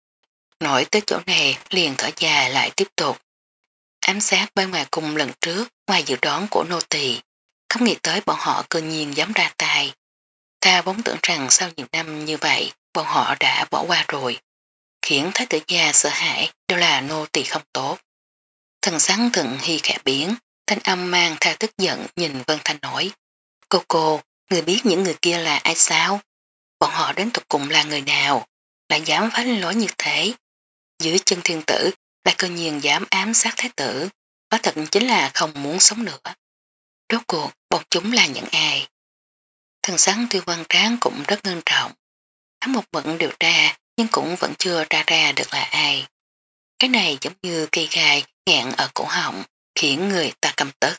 Nói tới chỗ này liền thở dài lại tiếp tục. Ám sát bên ngoài cùng lần trước, ngoài dự đoán của nô tỳ, không nghĩ tới bọn họ cơ nhiên dám ra tay. Ta vốn tưởng rằng sau nhiều năm như vậy, bọn họ đã bỏ qua rồi. Khiến thái tử gia sợ hãi đều là nô tỳ không tốt. Thần sáng Thượng Hy khẽ biến, thanh âm mang theo tức giận nhìn Vân Thanh nói. Cô cô, người biết những người kia là ai sao? Bọn họ đến tục cùng là người nào? Lại dám phá lên lối như thế? Dưới chân thiên tử, lại cơ nhiên dám ám sát thái tử. Có thật chính là không muốn sống nữa. Rốt cuộc, bọn chúng là những ai? Thần sáng Tiêu Văn Tráng cũng rất ngân trọng. Hắn một bận điều tra, nhưng cũng vẫn chưa tra ra được là ai. Cái này giống như cây gai nghẹn ở cổ họng, khiến người ta căm tức.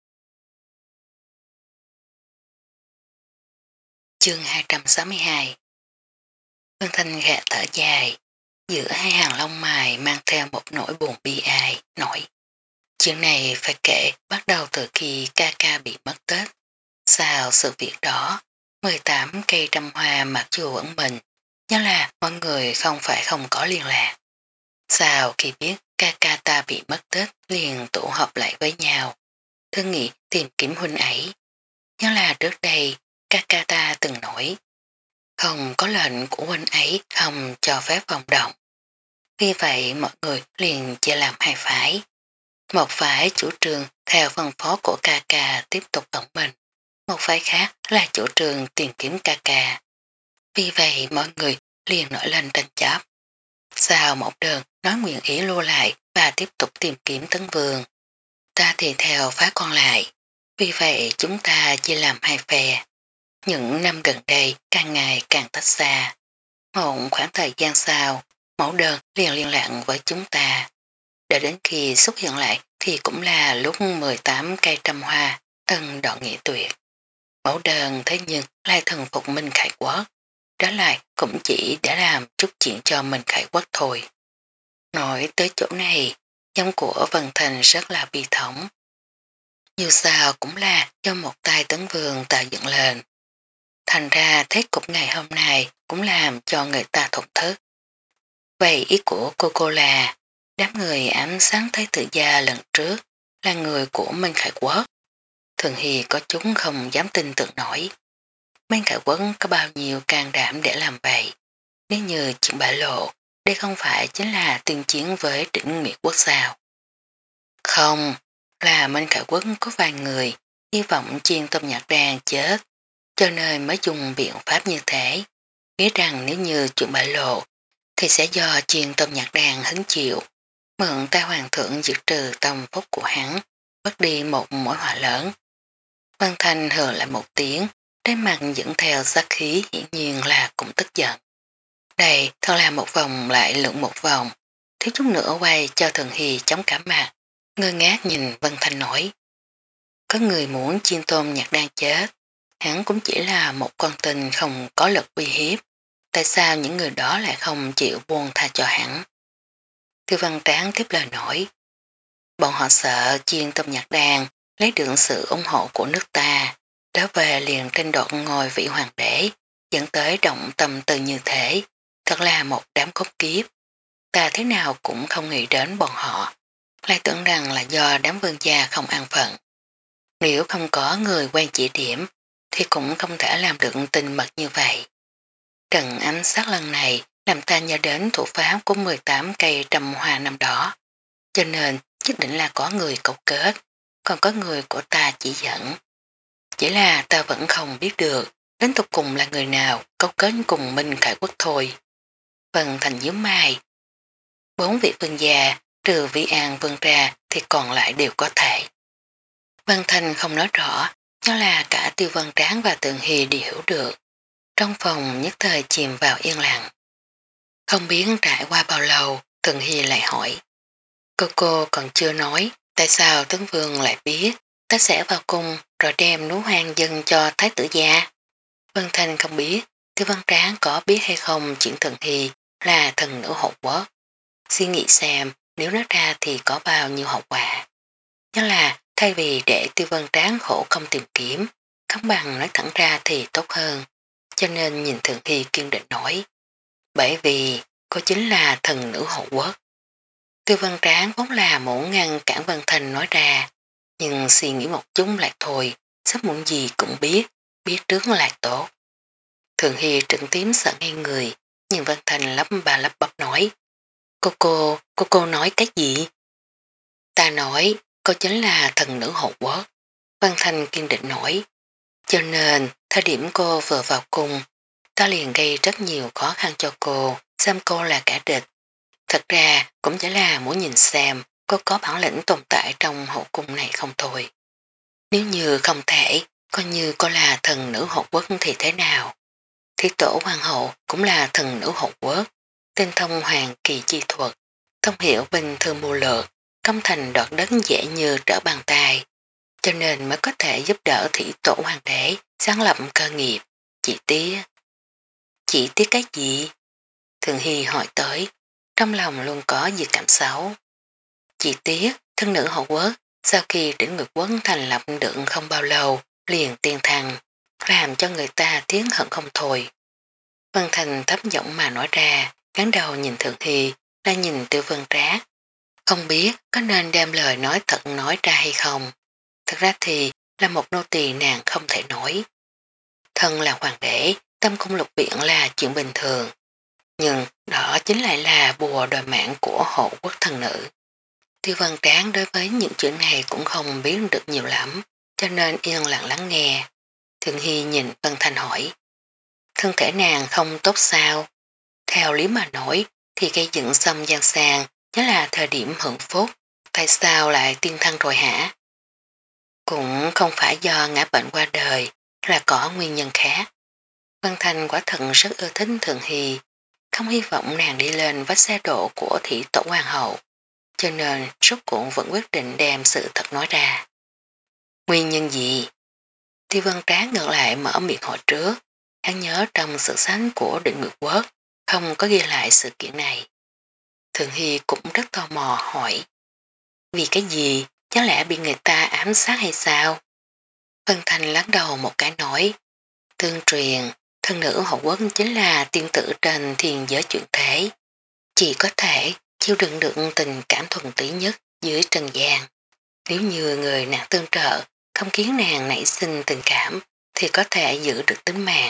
Chương hai trăm sáu mươi hai. Vân Thanh gạ thở dài, giữa hai hàng lông mày mang theo một nỗi buồn bi ai, nổi. Chuyện này phải kể bắt đầu từ khi ca ca bị mất Tết. Sau sự việc đó, mười tám cây trăm hoa mặc dù vẫn mình, nhưng là mọi người không phải không có liên lạc. Sau khi biết ca ca ta bị mất Tết liền tụ họp lại với nhau, thương nghị tìm kiếm huynh ấy. Nhưng là trước đây, ca ca ta từng nổi. Không có lệnh của huynh ấy không cho phép vòng động. Vì vậy mọi người liền chia làm hai phái. Một phái chủ trương theo phân phó của ca ca tiếp tục tổng mình. Một phái khác là chủ trương tìm kiếm ca ca. Vì vậy mọi người liền nổi lên tranh chấp. Sau một đợt nói nguyện ý lưu lại và tiếp tục tìm kiếm Tấn Vương. Ta thì theo phái còn lại. Vì vậy chúng ta chia làm hai phe. Những năm gần đây càng ngày càng tách xa. Một khoảng thời gian sau, mẫu đơn liền liên lạc với chúng ta. Để đến khi xuất hiện lại thì cũng là lúc mười tám cây trăm hoa, ân đoạn nghĩa tuyệt. Mẫu đơn thế nhưng lại thần phục Minh Khải Quốc. Đó lại cũng chỉ để làm chút chuyện cho Minh Khải Quốc thôi. Nói tới chỗ này, nhóm của Vân Thành rất là bi thống. Dù sao cũng là do một tay tấn vương tạo dựng lên. Thành ra thế cục ngày hôm nay cũng làm cho người ta thổn thức. Vậy ý của cô cô là đám người ám sáng thấy tự gia lần trước là người của Minh Khải Quốc. Thường Hy có chúng không dám tin tưởng nổi. Minh Khải Quốc có bao nhiêu can đảm để làm vậy. Nếu như chuyện bại lộ, đây không phải chính là tuyên chiến với đỉnh Nguyệt Quốc sao. Không, là Minh Khải Quốc có vài người hy vọng chiên tôm nhạc đàn chết, cho nên mới dùng biện pháp như thế. Nghĩ rằng nếu như chuyện bại lộ, thì sẽ do chiên tôm nhạc đàn hứng chịu, mượn tay hoàng thượng diệt trừ tâm phúc của hắn, bắt đi một mối họa lớn. Văn Thanh hờ lại một tiếng, trái mặt dẫn theo sát khí hiển nhiên là cũng tức giận. Đây thật là một vòng lại lượn một vòng, thiếu chút nữa quay cho Thường Hy chống cả mặt, ngơ ngác nhìn Vân Thanh nói. Có người muốn chiên tôm nhạc đang chết, hắn cũng chỉ là một con tình không có lực uy hiếp, tại sao những người đó lại không chịu buông tha cho hắn? Tiêu Văn Tráng tiếp lời nói, bọn họ sợ chiên tôm nhạc đàn lấy được sự ủng hộ của nước ta, trở về liền tranh đoạt ngôi vị hoàng đế, dẫn tới động tâm tư như thế, thật là một đám khốn kiếp. Ta thế nào cũng không nghĩ đến bọn họ, lại tưởng rằng là do đám vương gia không an phận. Nếu không có người quen chỉ điểm, thì cũng không thể làm được tình mật như vậy. Trận ánh sát lần này làm ta nhớ đến thủ pháp của mười tám cây trầm hoa năm đó, cho nên nhất định là có người cấu kết, còn có người của ta chỉ dẫn. Chỉ là ta vẫn không biết được đến tục cùng là người nào cấu kết cùng Minh Khải Quốc thôi. Vân Thành nhíu mày. Bốn vị vương gia trừ Vi An vương ra thì còn lại đều có thể. Vân Thành không nói rõ, nhưng là cả Tiêu Văn Tráng và Tượng Hy đều hiểu được. Trong phòng nhất thời chìm vào yên lặng. Không biết trải qua bao lâu, Tượng Hy lại hỏi. Cô cô còn chưa nói tại sao Tấn Vương lại biết ta sẽ vào cung rồi đem núi hoang dân cho Thái tử gia. Vân Thành không biết Tiêu Văn Tráng có biết hay không chuyện Tượng Hy là thần nữ hộ quốc. Suy nghĩ xem nếu nói ra thì có bao nhiêu hậu quả. Nhưng là thay vì để Tiêu Văn Tráng khổ không tìm kiếm, không bằng nói thẳng ra thì tốt hơn. Cho nên nhìn Thượng Hy kiên định nói. Bởi vì cô chính là thần nữ hộ quốc. Tiêu Văn Tráng vốn là muốn ngăn cản Vân Thành nói ra, nhưng suy nghĩ một chút lại thôi, sắp muộn gì cũng biết, biết trước là tốt. Thượng Hy trừng tím sợ ngay người, nhưng Vân Thành lắp bà lắp bắp nói. Cô cô, cô cô nói cái gì? Ta nói, cô chính là thần nữ hộ quốc. Văn Thanh kiên định nói. Cho nên, thời điểm cô vừa vào cung, ta liền gây rất nhiều khó khăn cho cô, xem cô là cả địch. Thật ra, cũng chỉ là muốn nhìn xem cô có bản lĩnh tồn tại trong hậu cung này không thôi. Nếu như không thể, coi như cô là thần nữ hộ quốc thì thế nào? Thí tổ hoàng hậu cũng là thần nữ hộ quốc, tinh thông hoàng kỳ chi thuật, thông hiểu bình thường mưu lược, công thành đoạt đất dễ như trở bàn tay, cho nên mới có thể giúp đỡ thủy tổ hoàng đế sáng lập cơ nghiệp. Chỉ tía. Chỉ tía cái gì? Thường Hy hỏi tới, trong lòng luôn có dự cảm xấu. Chỉ tía, thân nữ hậu quốc, sau khi đỉnh ngược quốc thành lập được không bao lâu, liền tiên thăng, làm cho người ta tiếng hận không thôi. Vân Thành thấp giọng mà nói ra, gắn đầu nhìn Thượng Hy, đã nhìn Tiêu Vân Trác. Không biết có nên đem lời nói thật nói ra hay không. Thật ra thì là một nô tỳ nàng không thể nổi. Thân là hoàng đế, tâm cung lục viện là chuyện bình thường. Nhưng đó chính lại là bùa đòi mạng của hộ quốc thần nữ. Tiêu Văn Tráng đối với những chuyện này cũng không biết được nhiều lắm, cho nên yên lặng lắng nghe. Thường Hy nhìn Vân Thanh hỏi. Thân thể nàng không tốt sao? Theo lý mà nói thì gây dựng xong gian sàng chính là thời điểm hưởng phúc. Tại sao lại tiên thăng rồi hả? Cũng không phải do ngã bệnh qua đời, là có nguyên nhân khác. Văn Thanh quả thật rất ưa thích Thường Hy. không hy vọng nàng đi lên vách xe độ của thị tổ hoàng hậu, cho nên rốt cuộc vẫn quyết định đem sự thật nói ra. Nguyên nhân gì? Tiêu Văn Trác ngược lại mở miệng hỏi trước, hắn nhớ trong sự sánh của định nguyệt quốc, không có ghi lại sự kiện này. Thường Hy cũng rất tò mò hỏi, vì cái gì, chắc lẽ bị người ta ám sát hay sao? Vân Thanh lắc đầu một cái nói, tương truyền, thân nữ hậu quốc chính là tiên tử trên thiên giới chuyển thế, chỉ có thể chịu đựng được tình cảm thuần túy nhất dưới trần gian. Nếu như người nàng tương trợ không khiến nàng nảy sinh tình cảm thì có thể giữ được tính mạng.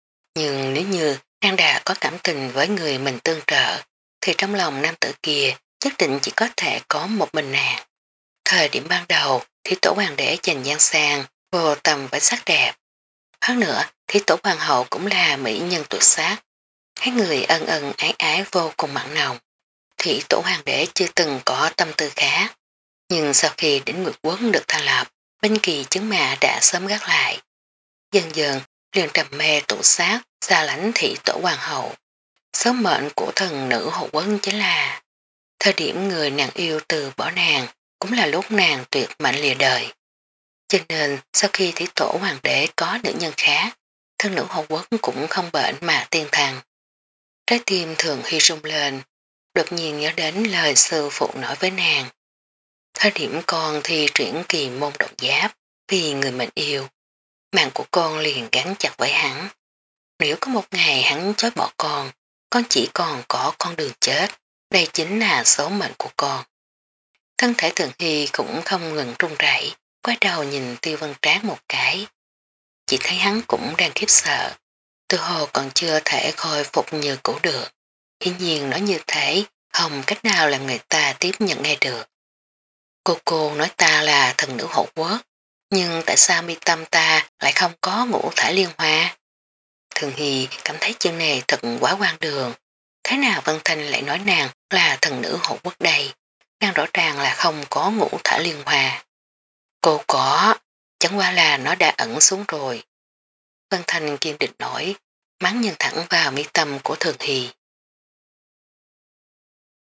Nhưng nếu như nàng đã có cảm tình với người mình tương trợ thì trong lòng nam tử kia nhất định chỉ có thể có một mình nàng. Thời điểm ban đầu thì tổ hoàng đế dành gian sang vô tầm với sắc đẹp. Hơn nữa thì tổ hoàng hậu cũng là mỹ nhân tuyệt sắc. Hai người ân ân ái ái vô cùng mặn nồng. Thì tổ hoàng đế chưa từng có tâm tư khác. Nhưng sau khi đỉnh Nguyệt Quốc được thành lập, Binh Kỳ chứng mạ đã sớm gác lại. Dần dần, liền trầm mê tụ sát, xa lãnh thị tổ hoàng hậu. Số mệnh của thần nữ hậu quân chính là thời điểm người nàng yêu từ bỏ nàng, cũng là lúc nàng tuyệt mạnh lìa đời. Cho nên, sau khi thị tổ hoàng đế có nữ nhân khác, thân nữ hậu quốc cũng không bệnh mà tiên thăng. Trái tim thường hy rung lên, đột nhiên nhớ đến lời sư phụ nói với nàng. Thời điểm con thì chuyển kỳ môn độc giáp vì người mình yêu. Mạng của con liền gắn chặt với hắn. Nếu có một ngày hắn chối bỏ con, con chỉ còn có con đường chết. Đây chính là số mệnh của con. Thân thể Thường Hy cũng không ngừng run rẩy, quay đầu nhìn Tiêu Văn Trác một cái. Chỉ thấy hắn cũng đang khiếp sợ. Từ hồ còn chưa thể khôi phục như cũ được. Hiển nhiên nói như thế, không cách nào làm người ta tiếp nhận ngay được. Cô cô nói ta là thần nữ hộ quốc, nhưng tại sao mi tâm ta lại không có ngũ thải liên hoa? Thường Hy cảm thấy chuyện này thật quá quan đường. Thế nào Vân Thanh lại nói nàng là thần nữ hộ quốc đây? Nàng rõ ràng là không có ngũ thải liên hoa. Cô có, chẳng qua là nó đã ẩn xuống rồi. Vân Thanh kiên định nói, mắng nhìn thẳng vào mi tâm của Thường Hy.